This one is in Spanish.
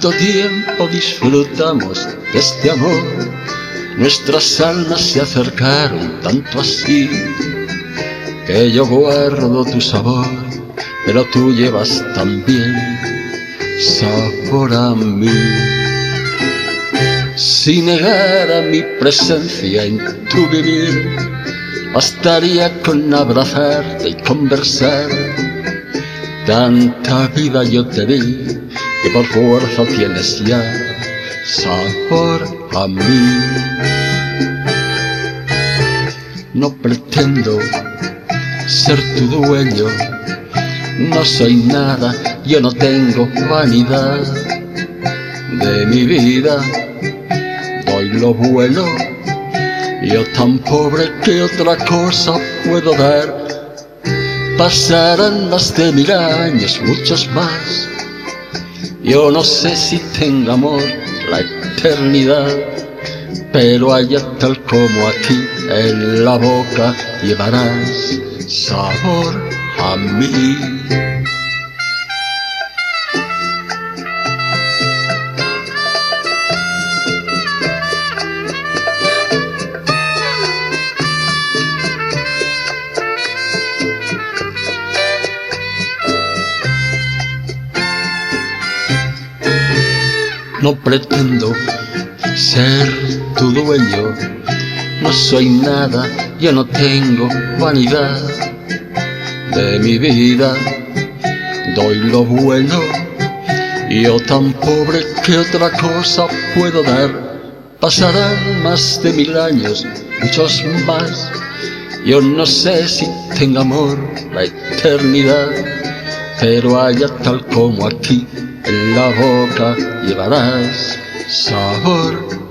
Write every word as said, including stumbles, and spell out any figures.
Tanto tiempo disfrutamos de este amor, nuestras almas se acercaron tanto así, que yo guardo tu sabor, pero tú llevas también sabor a mí. Si negara mi presencia en tu vivir, bastaría con abrazarte y conversar. Tanta vida yo te di, que por fuerza tienes ya sabor a mí. No pretendo ser tu dueño, no soy nada, yo no tengo vanidad. De mi vida doy lo bueno, yo tan pobre que otra cosa puedo dar. Pasarán más de mil años, muchos más, yo no sé si tenga amor la eternidad, pero allá tal como aquí en la boca llevarás sabor a mí. No pretendo ser tu dueño, no soy nada, yo no tengo vanidad. De mi vida doy lo bueno, yo tan pobre que otra cosa puedo dar. Pasarán más de mil años, muchos más, yo no sé si tenga amor la eternidad, pero allá tal como aquí en la boca llevarás sabor